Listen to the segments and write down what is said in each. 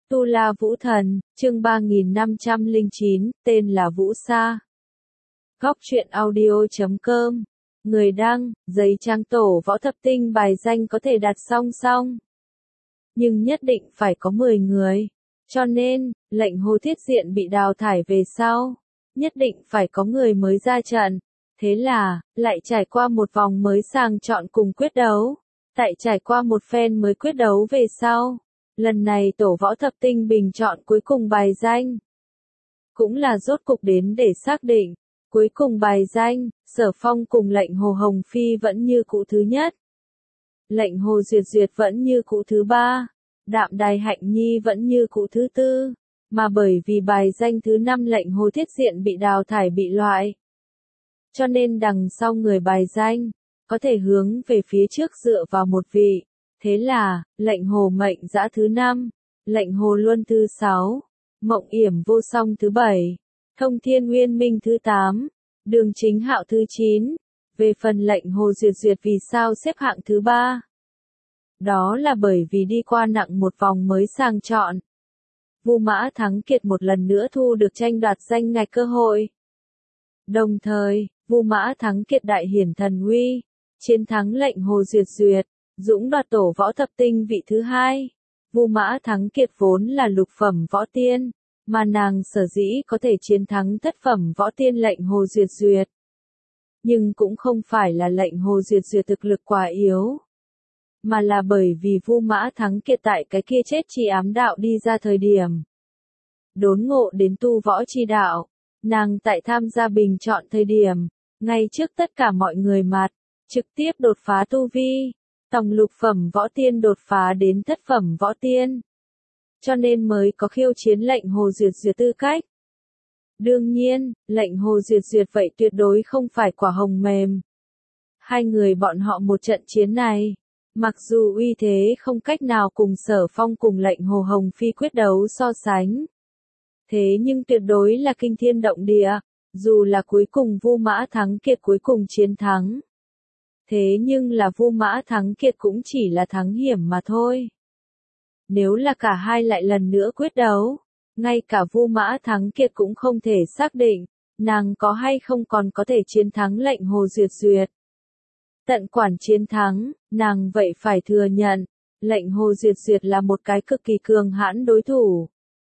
Tu La Vũ Thần, chương 3509, tên là Vũ Sa. Góc truyện audio.com. Người đăng, giấy trang tổ võ thập tinh bài danh có thể đặt song song. Nhưng nhất định phải có 10 người. Cho nên, lệnh Hồ Thiết Diện bị đào thải về sau. Nhất định phải có người mới ra trận. Thế là, lại trải qua một vòng mới sàng chọn cùng quyết đấu. Tại trải qua một phen mới quyết đấu về sau. Lần này tổ võ thập tinh bình chọn cuối cùng bài danh. Cũng là rốt cục đến để xác định. Cuối cùng bài danh, Sở Phong cùng lệnh Hồ Hồng Phi vẫn như cũ thứ nhất. Lệnh Hồ Duyệt Duyệt vẫn như cũ thứ ba. Đạm Đài Hạnh Nhi vẫn như cũ thứ tư. Mà bởi vì bài danh thứ 5 lệnh Hồ Thiết Diện bị đào thải bị loại. Cho nên đằng sau người bài danh, có thể hướng về phía trước dựa vào một vị. Thế là, lệnh Hồ Mệnh Dã thứ 5, lệnh Hồ Luân thứ 6, Mộng Yểm Vô Song thứ 7, Thông Thiên Nguyên Minh thứ 8, Đường Chính Hạo thứ 9. Về phần lệnh Hồ Duyệt Duyệt vì sao xếp hạng thứ 3? Đó là bởi vì đi qua nặng một vòng mới sàng chọn. Vu Mã Thắng Kiệt một lần nữa thu được tranh đoạt danh ngạch cơ hội. Đồng thời, Vu Mã Thắng Kiệt đại hiển thần uy, chiến thắng lệnh Hồ Duyệt Duyệt, dũng đoạt tổ võ thập tinh vị thứ 2. Vu Mã Thắng Kiệt vốn là lục phẩm võ tiên, mà nàng sở dĩ có thể chiến thắng thất phẩm võ tiên lệnh Hồ Duyệt Duyệt. Nhưng cũng không phải là lệnh Hồ Duyệt Duyệt thực lực quá yếu, mà là bởi vì Vu Mã Thắng Kiệt tại cái kia chết chi ám đạo đi ra thời điểm. Đốn ngộ đến tu võ chi đạo, nàng tại tham gia bình chọn thời điểm, ngay trước tất cả mọi người mặt, trực tiếp đột phá tu vi. Tổng lục phẩm võ tiên đột phá đến thất phẩm võ tiên. Cho nên mới có khiêu chiến lệnh Hồ Duyệt Duyệt tư cách. Đương nhiên, lệnh Hồ Duyệt Duyệt vậy tuyệt đối không phải quả hồng mềm. Hai người bọn họ một trận chiến này, mặc dù uy thế không cách nào cùng Sở Phong cùng lệnh Hồ Hồng Phi quyết đấu so sánh. Thế nhưng tuyệt đối là kinh thiên động địa, dù là cuối cùng Vu Mã Thắng Kiệt cuối cùng chiến thắng. Thế nhưng là Vu Mã Thắng Kiệt cũng chỉ là thắng hiểm mà thôi. Nếu là cả hai lại lần nữa quyết đấu, ngay cả Vu Mã Thắng Kiệt cũng không thể xác định, nàng có hay không còn có thể chiến thắng lệnh Hồ Duyệt Duyệt. Tận quản chiến thắng, nàng vậy phải thừa nhận, lệnh Hồ Duyệt Duyệt là một cái cực kỳ cường hãn đối thủ.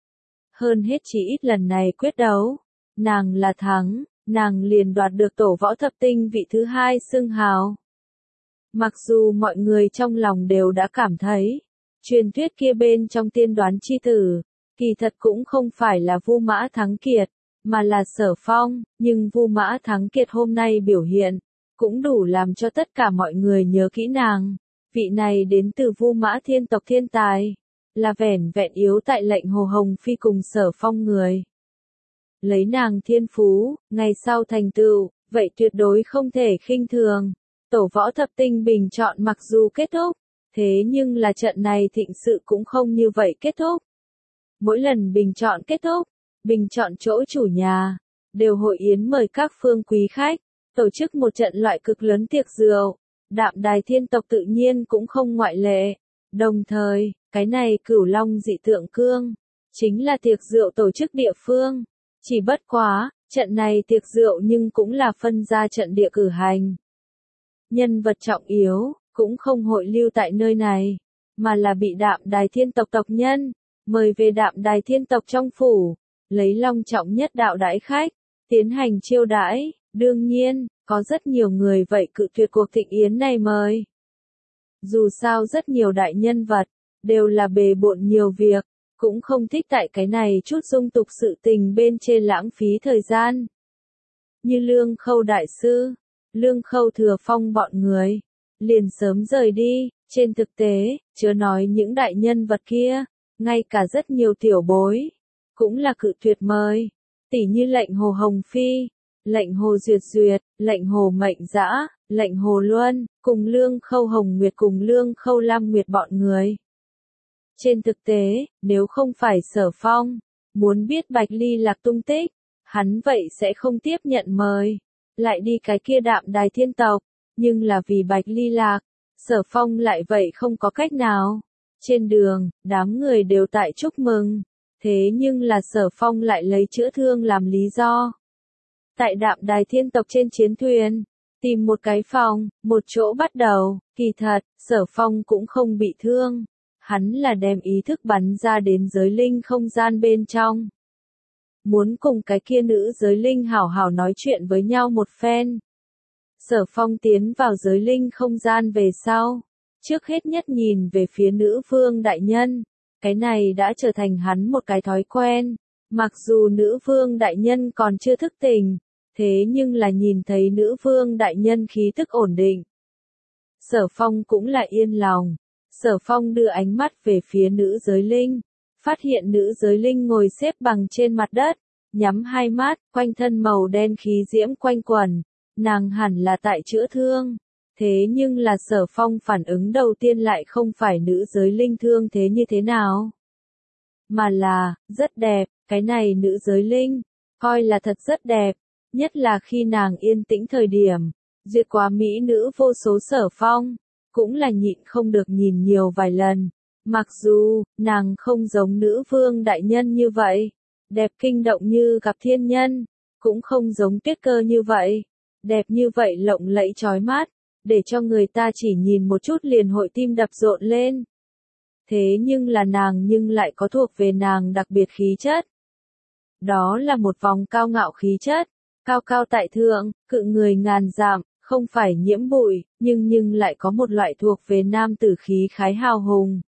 Hơn hết chỉ ít lần này quyết đấu, nàng là thắng, nàng liền đoạt được tổ võ thập tinh vị thứ 2 xưng hào. Mặc dù mọi người trong lòng đều đã cảm thấy, truyền thuyết kia bên trong tiên đoán chi tử, kỳ thật cũng không phải là Vu Mã Thắng Kiệt, mà là Sở Phong, nhưng Vu Mã Thắng Kiệt hôm nay biểu hiện, cũng đủ làm cho tất cả mọi người nhớ kỹ nàng. Vị này đến từ Vu Mã thiên tộc thiên tài, là vẻn vẹn yếu tại lệnh Hồ Hồng Phi cùng Sở Phong người. Lấy nàng thiên phú, ngày sau thành tựu, vậy tuyệt đối không thể khinh thường. Tổ võ thập tinh bình chọn mặc dù kết thúc, thế nhưng là trận này thịnh sự cũng không như vậy kết thúc. Mỗi lần bình chọn kết thúc, bình chọn chỗ chủ nhà, đều hội yến mời các phương quý khách, tổ chức một trận loại cực lớn tiệc rượu, Đạm Đài thiên tộc tự nhiên cũng không ngoại lệ. Đồng thời, cái này Cửu Long dị tượng cương, chính là tiệc rượu tổ chức địa phương. Chỉ bất quá, trận này tiệc rượu nhưng cũng là phân ra trận địa cử hành. Nhân vật trọng yếu, cũng không hội lưu tại nơi này, mà là bị Đạm Đài thiên tộc tộc nhân, mời về Đạm Đài thiên tộc trong phủ, lấy long trọng nhất đạo đãi khách, tiến hành chiêu đãi. Đương nhiên, có rất nhiều người vậy cự tuyệt cuộc thịnh yến này mời. Dù sao rất nhiều đại nhân vật, đều là bề bộn nhiều việc, cũng không thích tại cái này chút dung tục sự tình bên trên lãng phí thời gian. Như Lương Khâu đại sư, Lương Khâu Thừa Phong bọn người, liền sớm rời đi. Trên thực tế, chớ nói những đại nhân vật kia, ngay cả rất nhiều tiểu bối, cũng là cự tuyệt mời. Tỉ như lệnh Hồ Hồng Phi, lệnh Hồ Duyệt Duyệt, lệnh Hồ Mệnh Dã, lệnh Hồ Luân, cùng Lương Khâu Hồng Nguyệt cùng Lương Khâu Lam Nguyệt bọn người. Trên thực tế, nếu không phải Sở Phong, muốn biết Bạch Ly Lạc tung tích, hắn vậy sẽ không tiếp nhận mời, lại đi cái kia Đạm Đài thiên tộc, nhưng là vì Bạch Ly Lạc, Sở Phong lại vậy không có cách nào. Trên đường, đám người đều tại chúc mừng. Thế nhưng là Sở Phong lại lấy chữa thương làm lý do. Tại Đạm Đài Thiên tộc trên chiến thuyền, tìm một cái phòng, một chỗ bắt đầu, kỳ thật, Sở Phong cũng không bị thương. Hắn là đem ý thức bắn ra đến giới linh không gian bên trong. Muốn cùng cái kia nữ giới linh hảo hảo nói chuyện với nhau một phen. Sở Phong tiến vào giới linh không gian về sau. Trước hết nhất nhìn về phía nữ vương đại nhân. Cái này đã trở thành hắn một cái thói quen. Mặc dù nữ vương đại nhân còn chưa thức tỉnh, thế nhưng là nhìn thấy nữ vương đại nhân khí tức ổn định. Sở Phong cũng là yên lòng. Sở Phong đưa ánh mắt về phía nữ giới linh. Phát hiện nữ giới linh ngồi xếp bằng trên mặt đất. Nhắm hai mắt, quanh thân màu đen khí diễm quanh quẩn. Nàng hẳn là tại chữa thương. Thế nhưng là Sở Phong phản ứng đầu tiên lại không phải nữ giới linh thương thế như thế nào. Mà là, rất đẹp, cái này nữ giới linh, coi là thật rất đẹp, nhất là khi nàng yên tĩnh thời điểm, duyệt quá mỹ nữ vô số Sở Phong, cũng là nhịn không được nhìn nhiều vài lần. Mặc dù, nàng không giống nữ vương đại nhân như vậy, đẹp kinh động như gặp thiên nhân, cũng không giống Tuyết Cơ như vậy, đẹp như vậy lộng lẫy chói mắt, để cho người ta chỉ nhìn một chút liền hội tim đập rộn lên. Thế nhưng là nàng nhưng lại có thuộc về nàng đặc biệt khí chất. Đó là một vòng cao ngạo khí chất, cao cao tại thượng, cự người ngàn dặm, không phải nhiễm bụi, nhưng lại có một loại thuộc về nam tử khí khái hào hùng.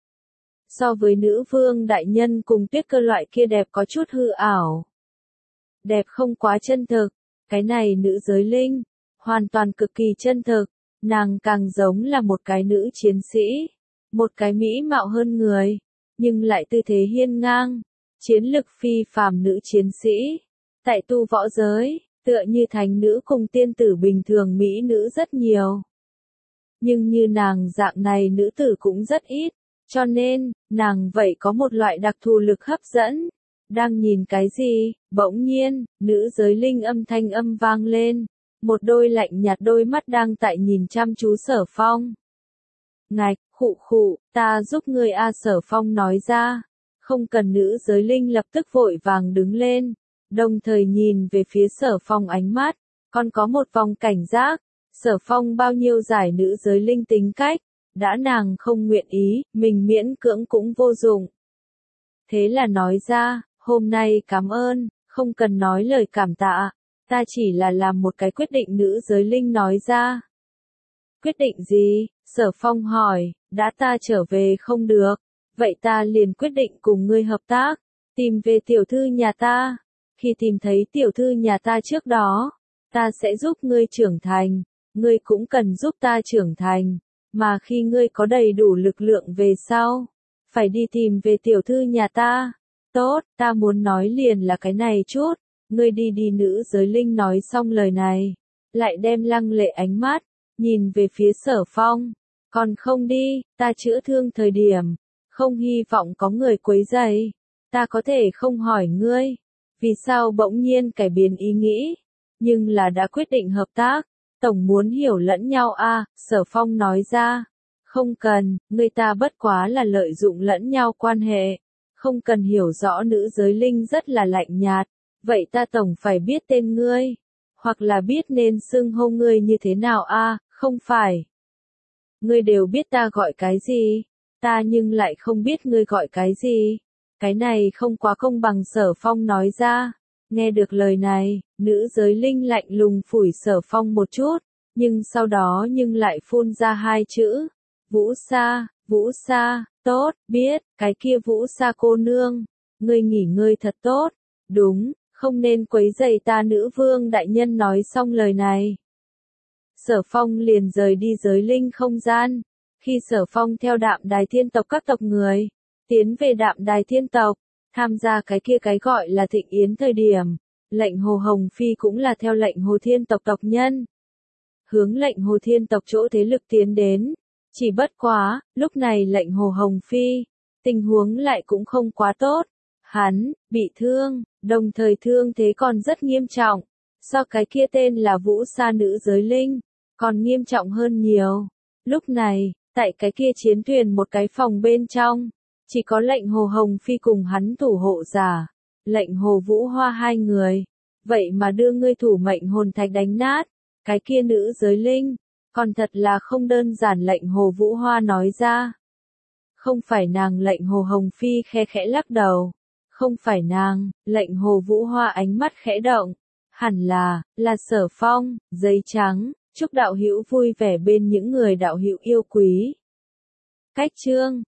So với nữ vương đại nhân cùng Tuyết Cơ loại kia đẹp có chút hư ảo. Đẹp không quá chân thực, cái này nữ giới linh, hoàn toàn cực kỳ chân thực, nàng càng giống là một cái nữ chiến sĩ, một cái mỹ mạo hơn người, nhưng lại tư thế hiên ngang, chiến lực phi phàm nữ chiến sĩ. Tại tu võ giới, tựa như thánh nữ cùng tiên tử bình thường mỹ nữ rất nhiều. Nhưng như nàng dạng này nữ tử cũng rất ít, cho nên, nàng vậy có một loại đặc thù lực hấp dẫn. Đang nhìn cái gì, bỗng nhiên, nữ giới linh âm thanh âm vang lên. Một đôi lạnh nhạt đôi mắt đang tại nhìn chăm chú Sở Phong. Ngạch, khụ, ta giúp ngươi a Sở Phong nói ra. Không cần, nữ giới linh lập tức vội vàng đứng lên. Đồng thời nhìn về phía Sở Phong ánh mắt, còn có một vòng cảnh giác. Sở Phong bao nhiêu giải nữ giới linh tính cách, đã nàng không nguyện ý, mình miễn cưỡng cũng vô dụng. Thế là nói ra, hôm nay cảm ơn, không cần nói lời cảm tạ, ta chỉ là làm một cái quyết định. Nữ giới linh nói ra. Quyết định gì? Sở Phong hỏi, đã ta trở về không được, vậy ta liền quyết định cùng ngươi hợp tác, tìm về tiểu thư nhà ta. Khi tìm thấy tiểu thư nhà ta trước đó, ta sẽ giúp ngươi trưởng thành, ngươi cũng cần giúp ta trưởng thành, mà khi ngươi có đầy đủ lực lượng về sau, phải đi tìm về tiểu thư nhà ta. Tốt, ta muốn nói liền là cái này chút, ngươi đi đi. Nữ giới linh nói xong lời này, lại đem lăng lệ ánh mắt, nhìn về phía Sở Phong, còn không đi, ta chữa thương thời điểm, không hy vọng có người quấy rầy, ta có thể không hỏi ngươi, vì sao bỗng nhiên cải biến ý nghĩ, nhưng là đã quyết định hợp tác, tổng muốn hiểu lẫn nhau a. Sở Phong nói ra, không cần, người ta bất quá là lợi dụng lẫn nhau quan hệ, không cần hiểu rõ. Nữ giới linh rất là lạnh nhạt, vậy ta tổng phải biết tên ngươi, hoặc là biết nên xưng hô ngươi như thế nào a. Không phải. Ngươi đều biết ta gọi cái gì, ta nhưng lại không biết ngươi gọi cái gì. Cái này không quá công bằng. Sở Phong nói ra. Nghe được lời này, nữ giới linh lạnh lùng phủi Sở Phong một chút, nhưng sau đó lại phun ra hai chữ. Vũ Sa, tốt, biết, cái kia Vũ Sa cô nương, ngươi nghỉ ngơi thật tốt, đúng, không nên quấy rầy ta. Nữ vương đại nhân nói xong lời này. Sở Phong liền rời đi giới linh không gian. Khi Sở Phong theo Đạm Đài Thiên tộc các tộc người, tiến về Đạm Đài Thiên tộc, tham gia cái kia cái gọi là thịnh yến thời điểm, lệnh Hồ Hồng Phi cũng là theo lệnh Hồ Thiên tộc tộc nhân. Hướng lệnh Hồ Thiên tộc chỗ thế lực tiến đến. Chỉ bất quá, lúc này lệnh Hồ Hồng Phi, tình huống lại cũng không quá tốt. Hắn, bị thương, đồng thời thương thế còn rất nghiêm trọng. So cái kia tên là Vũ Sa nữ giới linh, còn nghiêm trọng hơn nhiều. Lúc này, Tại cái kia chiến thuyền một cái phòng bên trong, chỉ có lệnh Hồ Hồng Phi cùng hắn thủ hộ giả, lệnh Hồ Vũ Hoa hai người. Vậy mà đưa ngươi thủ mệnh hồn thạch đánh nát, cái kia nữ giới linh, còn thật là không đơn giản. Lệnh Hồ Vũ Hoa nói ra. Không phải nàng. Lệnh Hồ Hồng Phi khe khẽ lắc đầu. Không phải nàng. Lệnh Hồ Vũ Hoa ánh mắt khẽ động. Hẳn là Sở Phong. Giấy trắng. Chúc đạo hữu vui vẻ bên những người đạo hữu yêu quý. Cách chương